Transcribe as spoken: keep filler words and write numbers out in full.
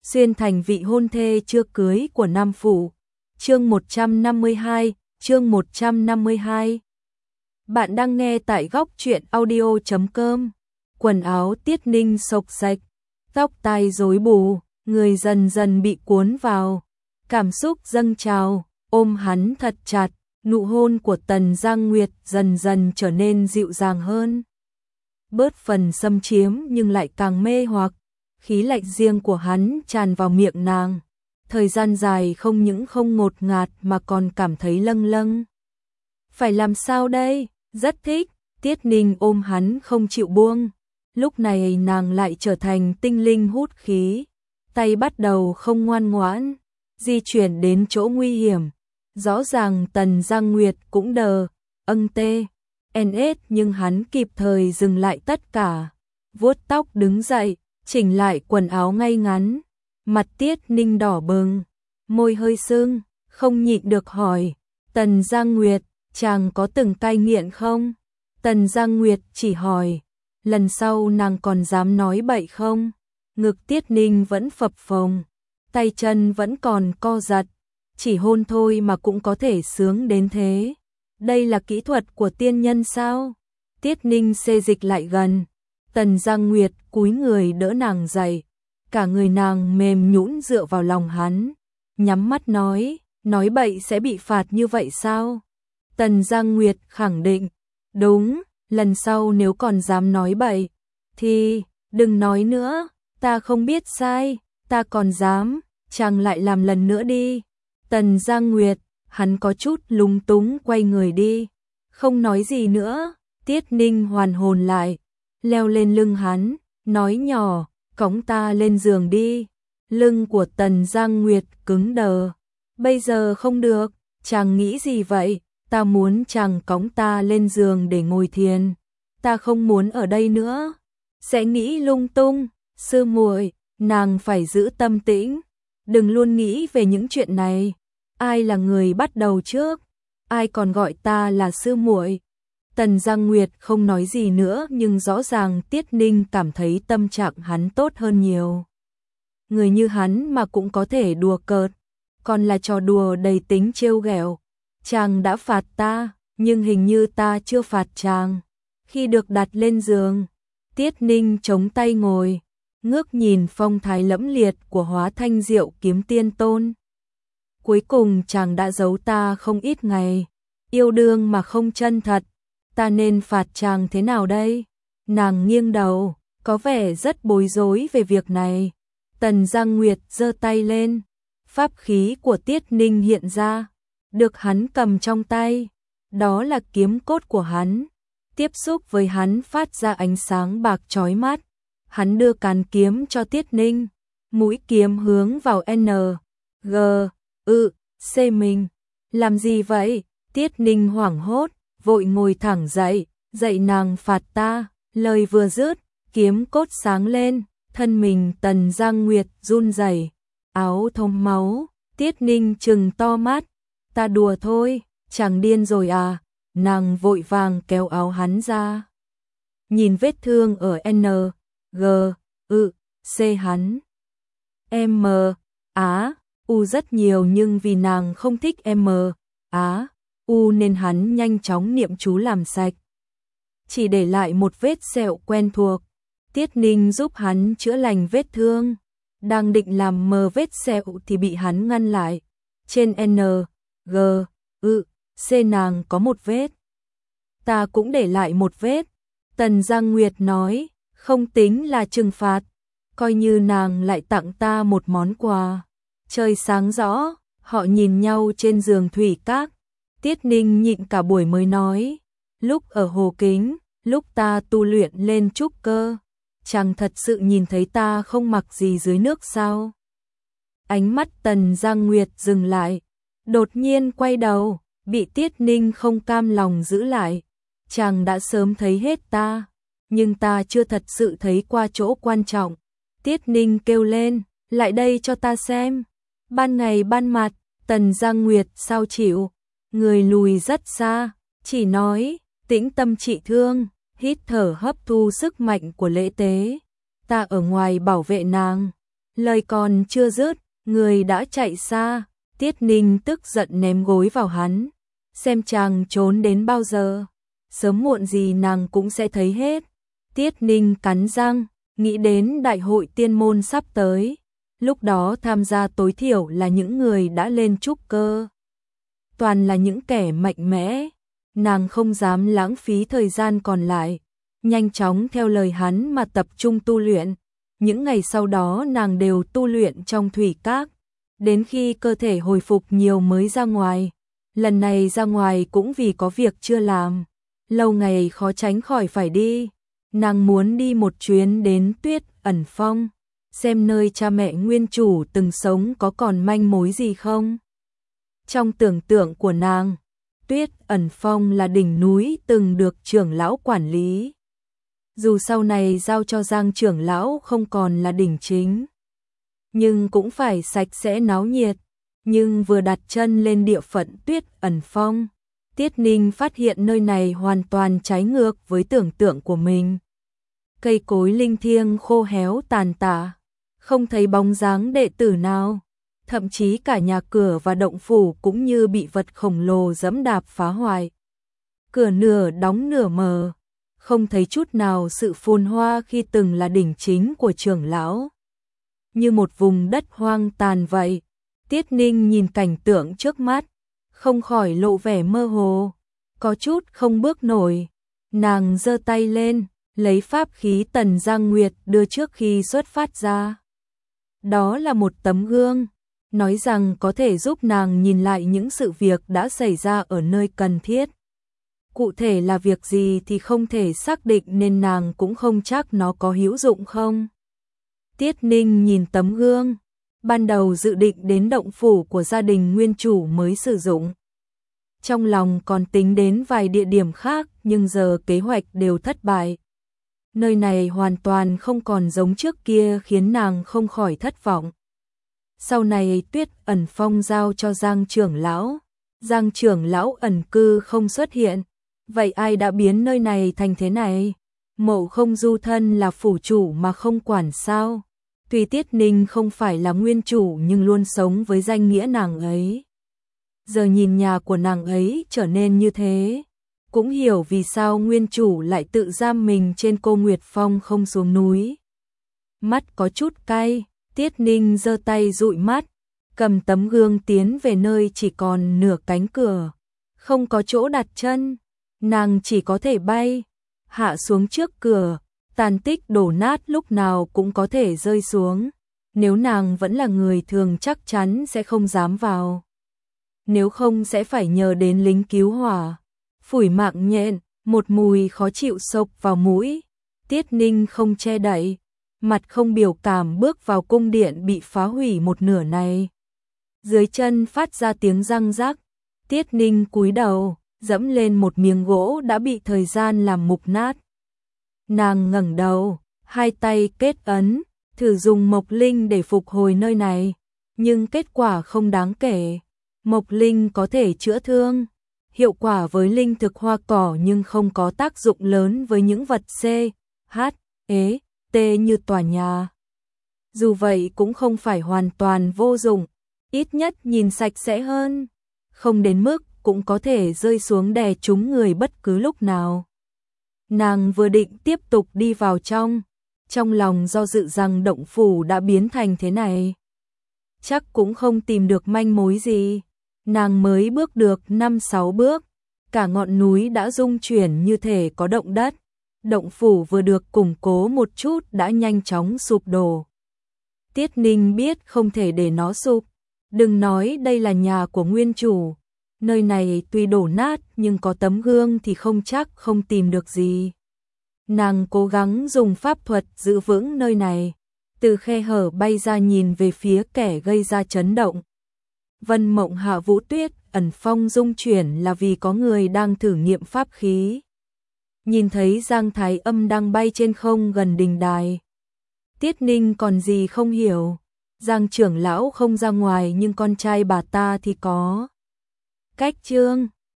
xuyên thành vị hôn thê chưa cưới của Nam Phủ. Chương một trăm năm mươi hai, chương một trăm năm mươi hai. Bạn đang nghe tại góc truyện audio chấm com. Quần áo Tiết Ninh xộc xạch, tóc tai rối bù, người dần dần bị cuốn vào, cảm xúc dâng trào, ôm hắn thật chặt, nụ hôn của Tần Giang Nguyệt dần dần trở nên dịu dàng hơn. Bớt phần xâm chiếm nhưng lại càng mê hoặc, khí lạnh riêng của hắn tràn vào miệng nàng. Thời gian dài không những không ngột ngạt mà còn cảm thấy lâng lâng. Phải làm sao đây? Rất thích. Tiết Ninh ôm hắn không chịu buông. Lúc này nàng lại trở thành tinh linh hút khí. Tay bắt đầu không ngoan ngoãn, di chuyển đến chỗ nguy hiểm. Rõ ràng Tần Giang Nguyệt cũng đờ, âng tê, en ết nhưng hắn kịp thời dừng lại tất cả. Vuốt tóc đứng dậy, chỉnh lại quần áo ngay ngắn. Mặt Tiết Ninh đỏ bừng, môi hơi sưng, không nhịn được hỏi, Tần Giang Nguyệt, chàng có từng cai nghiện không? Tần Giang Nguyệt chỉ hỏi, lần sau nàng còn dám nói bậy không? Ngực Tiết Ninh vẫn phập phồng, tay chân vẫn còn co giật, chỉ hôn thôi mà cũng có thể sướng đến thế. Đây là kỹ thuật của tiên nhân sao? Tiết Ninh xê dịch lại gần, Tần Giang Nguyệt cúi người đỡ nàng dậy. Cả người nàng mềm nhũn dựa vào lòng hắn, nhắm mắt nói, nói bậy sẽ bị phạt như vậy sao? Tần Giang Nguyệt khẳng định, đúng, lần sau nếu còn dám nói bậy, thì đừng nói nữa, ta không biết sai, ta còn dám, chàng lại làm lần nữa đi. Tần Giang Nguyệt, hắn có chút lúng túng quay người đi, không nói gì nữa. Tiết Ninh hoàn hồn lại, leo lên lưng hắn, nói nhỏ, cõng ta lên giường đi. Lưng của Tần Giang Nguyệt cứng đờ. Bây giờ không được, chàng nghĩ gì vậy? Ta muốn chàng cõng ta lên giường để ngồi thiền. Ta không muốn ở đây nữa. Sẽ nghĩ lung tung. Sư muội, nàng phải giữ tâm tĩnh. Đừng luôn nghĩ về những chuyện này. Ai là người bắt đầu trước? Ai còn gọi ta là sư muội? Tần Giang Nguyệt không nói gì nữa nhưng rõ ràng Tiết Ninh cảm thấy tâm trạng hắn tốt hơn nhiều. Người như hắn mà cũng có thể đùa cợt, còn là trò đùa đầy tính trêu ghẹo. Chàng đã phạt ta, nhưng hình như ta chưa phạt chàng. Khi được đặt lên giường, Tiết Ninh chống tay ngồi, ngước nhìn phong thái lẫm liệt của Hóa Thanh Diệu Kiếm Tiên Tôn. Cuối cùng chàng đã giấu ta không ít ngày, yêu đương mà không chân thật. Ta nên phạt chàng thế nào đây? Nàng nghiêng đầu, có vẻ rất bối rối về việc này. Tần Giang Nguyệt giơ tay lên, pháp khí của Tiết Ninh hiện ra, được hắn cầm trong tay. Đó là kiếm cốt của hắn, tiếp xúc với hắn phát ra ánh sáng bạc chói mắt. Hắn đưa cán kiếm cho Tiết Ninh, mũi kiếm hướng vào N, G, ư, C mình. Làm gì vậy? Tiết Ninh hoảng hốt, vội ngồi thẳng dậy, dậy nàng phạt ta. Lời vừa dứt, kiếm cốt sáng lên, thân mình Tần Giang Nguyệt run rẩy, áo thấm máu. Tiết Ninh trừng to mắt, ta đùa thôi, chàng điên rồi à? Nàng vội vàng kéo áo hắn ra, nhìn vết thương ở N, G, ư, C hắn. M, Á, U rất nhiều nhưng vì nàng không thích M, Á, U nên hắn nhanh chóng niệm chú làm sạch. Chỉ để lại một vết sẹo quen thuộc. Tiết Ninh giúp hắn chữa lành vết thương. Đang định làm mờ vết sẹo thì bị hắn ngăn lại. Trên N, G, ư, C nàng có một vết. Ta cũng để lại một vết. Tần Giang Nguyệt nói, không tính là trừng phạt. Coi như nàng lại tặng ta một món quà. Trời sáng rõ, họ nhìn nhau trên giường thủy các. Tiết Ninh nhịn cả buổi mới nói, lúc ở Hồ Kính, lúc ta tu luyện lên trúc cơ, chàng thật sự nhìn thấy ta không mặc gì dưới nước sao? Ánh mắt Tần Giang Nguyệt dừng lại, đột nhiên quay đầu, bị Tiết Ninh không cam lòng giữ lại. Chàng đã sớm thấy hết ta, nhưng ta chưa thật sự thấy qua chỗ quan trọng. Tiết Ninh kêu lên, lại đây cho ta xem. Ban ngày ban mặt, Tần Giang Nguyệt sao chịu, người lùi rất xa, chỉ nói, tĩnh tâm trị thương, hít thở hấp thu sức mạnh của lễ tế. Ta ở ngoài bảo vệ nàng, Lời còn chưa dứt, người đã chạy xa, Tiết Ninh tức giận ném gối vào hắn, xem chàng trốn đến bao giờ, sớm muộn gì nàng cũng sẽ thấy hết. Tiết Ninh cắn răng, nghĩ đến đại hội tiên môn sắp tới, lúc đó tham gia tối thiểu là những người đã lên trúc cơ. Toàn là những kẻ mạnh mẽ, nàng không dám lãng phí thời gian còn lại, nhanh chóng theo lời hắn mà tập trung tu luyện. Những ngày sau đó nàng đều tu luyện trong thủy các, đến khi cơ thể hồi phục nhiều mới ra ngoài. Lần này ra ngoài cũng vì có việc chưa làm, lâu ngày khó tránh khỏi phải đi. Nàng muốn đi một chuyến đến Tuyết Ẩn Phong, xem nơi cha mẹ nguyên chủ từng sống có còn manh mối gì không. Trong tưởng tượng của nàng, Tuyết Ẩn Phong là đỉnh núi từng được trưởng lão quản lý. Dù sau này giao cho Giang trưởng lão không còn là đỉnh chính, nhưng cũng phải sạch sẽ náo nhiệt. Nhưng vừa đặt chân lên địa phận Tuyết Ẩn Phong, Tiết Ninh phát hiện nơi này hoàn toàn trái ngược với tưởng tượng của mình. Cây cối linh thiêng khô héo tàn tạ, không thấy bóng dáng đệ tử nào, thậm chí cả nhà cửa và động phủ cũng như bị vật khổng lồ giẫm đạp phá hoại. Cửa nửa đóng nửa mở, không thấy chút nào sự phồn hoa khi từng là đỉnh chính của trưởng lão. Như một vùng đất hoang tàn vậy. Tiết Ninh nhìn cảnh tượng trước mắt, không khỏi lộ vẻ mơ hồ, có chút không bước nổi. Nàng giơ tay lên, lấy pháp khí Tần Giang Nguyệt đưa trước khi xuất phát ra. Đó là một tấm gương, nói rằng có thể giúp nàng nhìn lại những sự việc đã xảy ra ở nơi cần thiết. Cụ thể là việc gì thì không thể xác định nên nàng cũng không chắc nó có hữu dụng không. Tiết Ninh nhìn tấm gương, ban đầu dự định đến động phủ của gia đình nguyên chủ mới sử dụng. Trong lòng còn tính đến vài địa điểm khác nhưng giờ kế hoạch đều thất bại. Nơi này hoàn toàn không còn giống trước kia khiến nàng không khỏi thất vọng. Sau này Tuyết Ẩn Phong giao cho Giang trưởng lão, Giang trưởng lão ẩn cư không xuất hiện. Vậy ai đã biến nơi này thành thế này? Mộ Không Du thân là phủ chủ mà không quản sao? Tuy Tiết Ninh không phải là nguyên chủ nhưng luôn sống với danh nghĩa nàng ấy. Giờ nhìn nhà của nàng ấy trở nên như thế, cũng hiểu vì sao nguyên chủ lại tự giam mình trên Cô Nguyệt Phong không xuống núi. Mắt có chút cay, Tiết Ninh giơ tay dụi mắt, cầm tấm gương tiến về nơi chỉ còn nửa cánh cửa, không có chỗ đặt chân, nàng chỉ có thể bay, hạ xuống trước cửa. Tàn tích đổ nát lúc nào cũng có thể rơi xuống, nếu nàng vẫn là người thường chắc chắn sẽ không dám vào. Nếu không sẽ phải nhờ đến lính cứu hỏa. Phủi mạng nhện, một mùi khó chịu xộc vào mũi. Tiết Ninh không che đậy, mặt không biểu cảm bước vào cung điện bị phá hủy một nửa này. Dưới chân phát ra tiếng răng rắc, Tiết Ninh cúi đầu, dẫm lên một miếng gỗ đã bị thời gian làm mục nát. Nàng ngẩng đầu, hai tay kết ấn, thử dùng mộc linh để phục hồi nơi này, nhưng kết quả không đáng kể. Mộc linh có thể chữa thương, hiệu quả với linh thực hoa cỏ nhưng không có tác dụng lớn với những vật C, H, E, T như tòa nhà. Dù vậy cũng không phải hoàn toàn vô dụng, ít nhất nhìn sạch sẽ hơn, không đến mức cũng có thể rơi xuống đè trúng người bất cứ lúc nào. Nàng vừa định tiếp tục đi vào trong, trong lòng do dự rằng động phủ đã biến thành thế này. Chắc cũng không tìm được manh mối gì. Nàng mới bước được năm sáu bước, cả ngọn núi đã rung chuyển như thể có động đất. Động phủ vừa được củng cố một chút đã nhanh chóng sụp đổ. Tiết Ninh biết không thể để nó sụp. Đừng nói đây là nhà của nguyên chủ. Nơi này tuy đổ nát nhưng có tấm gương thì không chắc không tìm được gì. Nàng cố gắng dùng pháp thuật giữ vững nơi này, từ khe hở bay ra nhìn về phía kẻ gây ra chấn động. Vân Mộng Hạ Vũ Tuyết Ẩn Phong rung chuyển là vì có người đang thử nghiệm pháp khí. Nhìn thấy Giang Thái Âm đang bay trên không gần đình đài. Tiết Ninh còn gì không hiểu. Giang trưởng lão không ra ngoài nhưng con trai bà ta thì có. Cách trương,